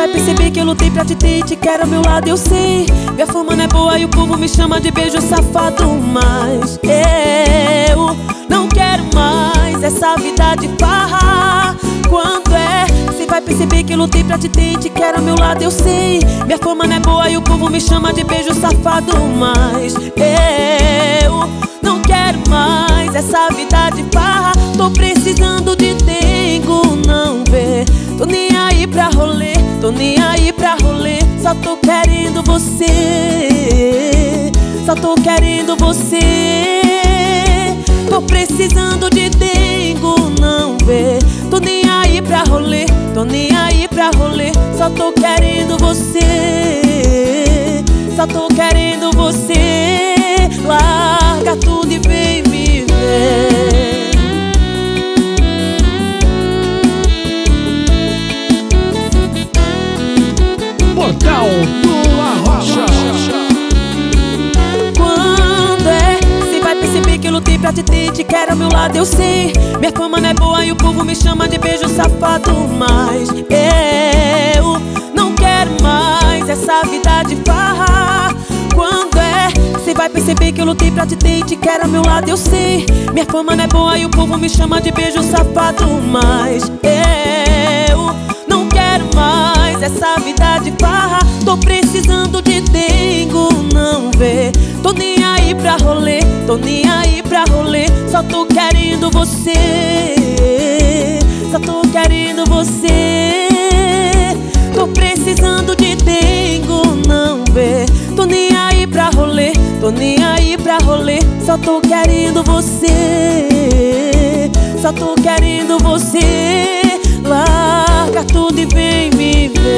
vai perceber que eu lutei pra te ter e te quero ao meu lado, eu sei. Minha fama não é boa e o povo me chama de beijo safado, mas eu não quero mais essa vida de farra. Quando é, cê vai perceber que eu lutei pra te ter e te quero ao meu lado, eu sei. Minha fama não é boa e o povo me chama de beijo safado, mas eu não quero mais essa vida de farra. Tô precisando de dengo, não vê? Tô nem aí pra rolê, tô nem aí pra rolê. Só tô querendo você, só tô querendo você. Tô precisando de dengo, não vê? Tô nem aí pra rolê, tô nem aí pra rolê. Só tô querendo você, só tô querendo você. Larga tudo e vem me ver. Portal do Arrocha. Quando é, cê vai perceber que eu lutei pra te ter e te quero ao meu lado, eu sei. Minha fama não é boa e o povo me chama de beijo safado, mas eu não quero mais essa vida de farra. Quando é, cê vai perceber que eu lutei pra te ter e te quero ao meu lado, eu sei. Minha fama não é boa e o povo me chama de beijo safado, mas eu não quero mais essa vida de farra. Tô precisando de dengo, não vê? Tô nem aí pra rolê, tô nem aí pra rolê. Só tô querendo você, só tô querendo você. Tô precisando de dengo, não vê? Tô nem aí pra rolê, tô nem aí pra rolê. Só tô querendo você, só tô querendo você. Larga tudo e vem me ver.